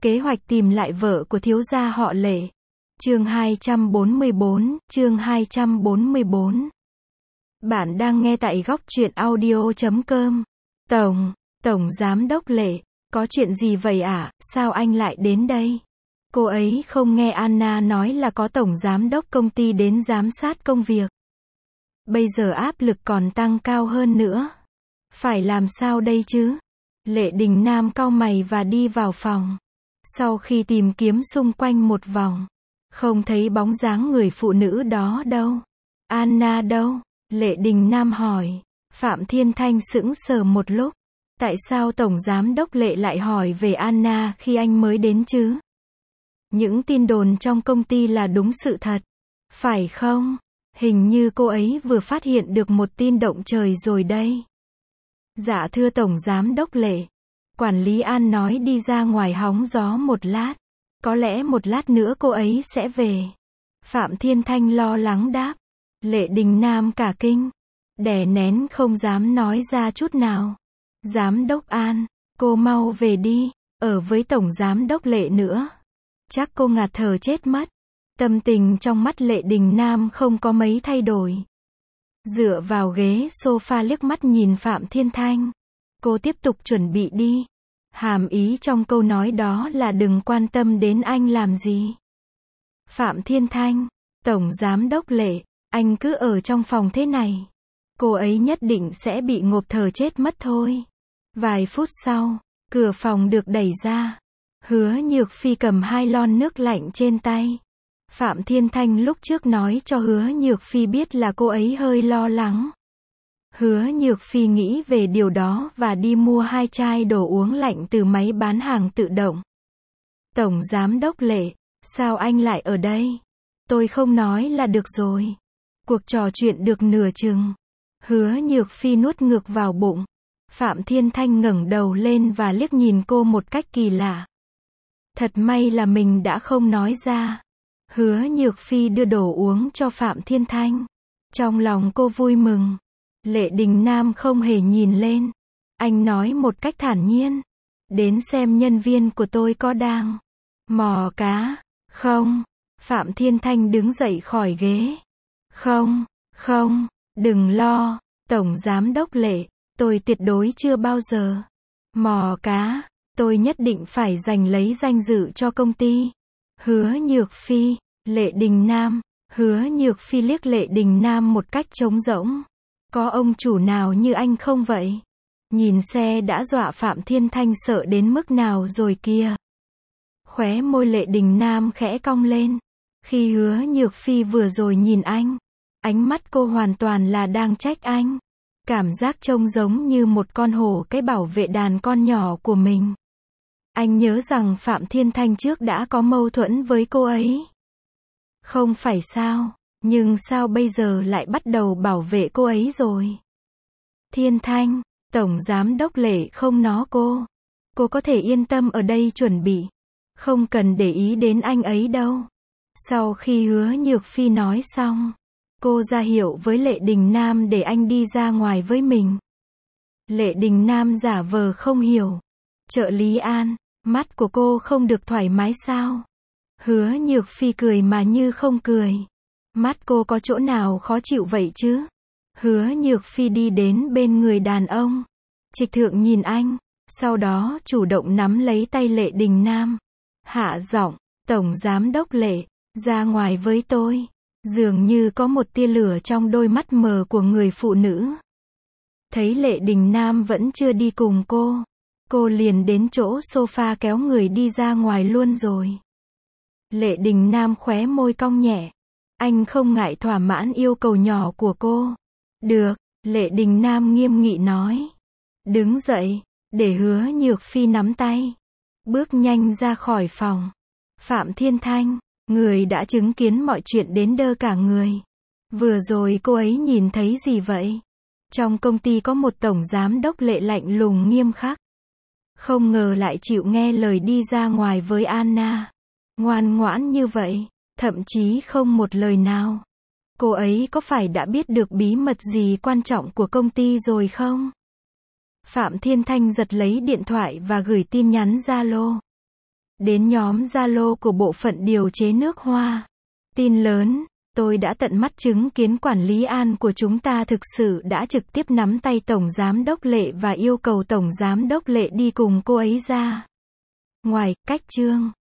Kế hoạch tìm lại vợ của thiếu gia họ Lệ. Chương 244. Bạn đang nghe tại góc truyện audio.com. Tổng Giám đốc Lệ, có chuyện gì vậy ạ? Sao anh lại đến đây? Cô ấy không nghe Anna nói là có Tổng Giám đốc công ty đến giám sát công việc. Bây giờ áp lực còn tăng cao hơn nữa. Phải làm sao đây chứ? Lệ Đình Nam cau mày và đi vào phòng. Sau khi tìm kiếm xung quanh một vòng, không thấy bóng dáng người phụ nữ đó đâu. Anna đâu? Lệ Đình Nam hỏi. Phạm Thiên Thanh sững sờ một lúc. Tại sao Tổng Giám đốc Lệ lại hỏi về Anna khi anh mới đến chứ? Những tin đồn trong công ty là đúng sự thật, phải không? Hình như cô ấy vừa phát hiện được một tin động trời rồi đây. Dạ thưa Tổng Giám đốc Lệ. Quản lý An nói đi ra ngoài hóng gió một lát. Có lẽ một lát nữa cô ấy sẽ về. Phạm Thiên Thanh lo lắng đáp. Lệ Đình Nam cả kinh. Đè nén không dám nói ra chút nào. Giám đốc An, cô mau về đi. Ở với Tổng Giám đốc Lệ nữa. Chắc cô ngạt thở chết mất. Tâm tình trong mắt Lệ Đình Nam không có mấy thay đổi. Dựa vào ghế sofa liếc mắt nhìn Phạm Thiên Thanh. Cô tiếp tục chuẩn bị đi. Hàm ý trong câu nói đó là đừng quan tâm đến anh làm gì. Phạm Thiên Thanh, Tổng Giám đốc Lệ, anh cứ ở trong phòng thế này. Cô ấy nhất định sẽ bị ngộp thở chết mất thôi. Vài phút sau, cửa phòng được đẩy ra. Hứa Nhược Phi cầm 2 lon nước lạnh trên tay. Phạm Thiên Thanh lúc trước nói cho Hứa Nhược Phi biết là cô ấy hơi lo lắng. Hứa Nhược Phi nghĩ về điều đó và đi mua 2 chai đồ uống lạnh từ máy bán hàng tự động. Tổng Giám đốc Lệ, sao anh lại ở đây? Tôi không nói là được rồi. Cuộc trò chuyện được nửa chừng. Hứa Nhược Phi nuốt ngược vào bụng. Phạm Thiên Thanh ngẩng đầu lên và liếc nhìn cô một cách kỳ lạ. Thật may là mình đã không nói ra. Hứa Nhược Phi đưa đồ uống cho Phạm Thiên Thanh. Trong lòng cô vui mừng. Lệ Đình Nam không hề nhìn lên. Anh nói một cách thản nhiên. Đến xem nhân viên của tôi có đang mò cá không? Phạm Thiên Thanh đứng dậy khỏi ghế. Không, đừng lo. Tổng Giám đốc Lệ, tôi tuyệt đối chưa bao giờ mò cá. Tôi nhất định phải giành lấy danh dự cho công ty. Hứa Nhược Phi, Lệ Đình Nam. Hứa Nhược Phi liếc Lệ Đình Nam một cách trống rỗng. Có ông chủ nào như anh không vậy? Nhìn xe đã dọa Phạm Thiên Thanh sợ đến mức nào rồi kìa. Khóe môi Lệ Đình Nam khẽ cong lên. Khi Hứa Nhược Phi vừa rồi nhìn anh, ánh mắt cô hoàn toàn là đang trách anh. Cảm giác trông giống như một con hổ cái bảo vệ đàn con nhỏ của mình. Anh nhớ rằng Phạm Thiên Thanh trước đã có mâu thuẫn với cô ấy. Không phải sao, nhưng sao bây giờ lại bắt đầu bảo vệ cô ấy rồi? Thiên Thanh, Tổng Giám đốc Lệ không nó cô. Cô có thể yên tâm ở đây chuẩn bị. Không cần để ý đến anh ấy đâu. Sau khi Hứa Nhược Phi nói xong, cô ra hiệu với Lệ Đình Nam để anh đi ra ngoài với mình. Lệ Đình Nam giả vờ không hiểu. Trợ lý An, mắt của cô không được thoải mái sao? Hứa Nhược Phi cười mà như không cười. Mắt cô có chỗ nào khó chịu vậy chứ? Hứa Nhược Phi đi đến bên người đàn ông. Trịch thượng nhìn anh, sau đó chủ động nắm lấy tay Lệ Đình Nam. Hạ giọng, Tổng Giám đốc Lệ, ra ngoài với tôi. Dường như có một tia lửa trong đôi mắt mờ của người phụ nữ. Thấy Lệ Đình Nam vẫn chưa đi cùng cô liền đến chỗ sofa kéo người đi ra ngoài luôn rồi. Lệ Đình Nam khóe môi cong nhẹ. Anh không ngại thỏa mãn yêu cầu nhỏ của cô. Được, Lệ Đình Nam nghiêm nghị nói. Đứng dậy, để Hứa Nhược Phi nắm tay. Bước nhanh ra khỏi phòng. Phạm Thiên Thanh, người đã chứng kiến mọi chuyện đến đơ cả người. Vừa rồi cô ấy nhìn thấy gì vậy? Trong công ty có một Tổng Giám đốc Lệ lạnh lùng nghiêm khắc. Không ngờ lại chịu nghe lời đi ra ngoài với Anna. Ngoan ngoãn như vậy, thậm chí không một lời nào. Cô ấy có phải đã biết được bí mật gì quan trọng của công ty rồi không? Phạm Thiên Thanh giật lấy điện thoại và gửi tin nhắn Zalo. Đến nhóm Zalo của bộ phận điều chế nước hoa. Tin lớn, tôi đã tận mắt chứng kiến quản lý An của chúng ta thực sự đã trực tiếp nắm tay Tổng Giám đốc Lệ và yêu cầu Tổng Giám đốc Lệ đi cùng cô ấy ra ngoài, cách chương.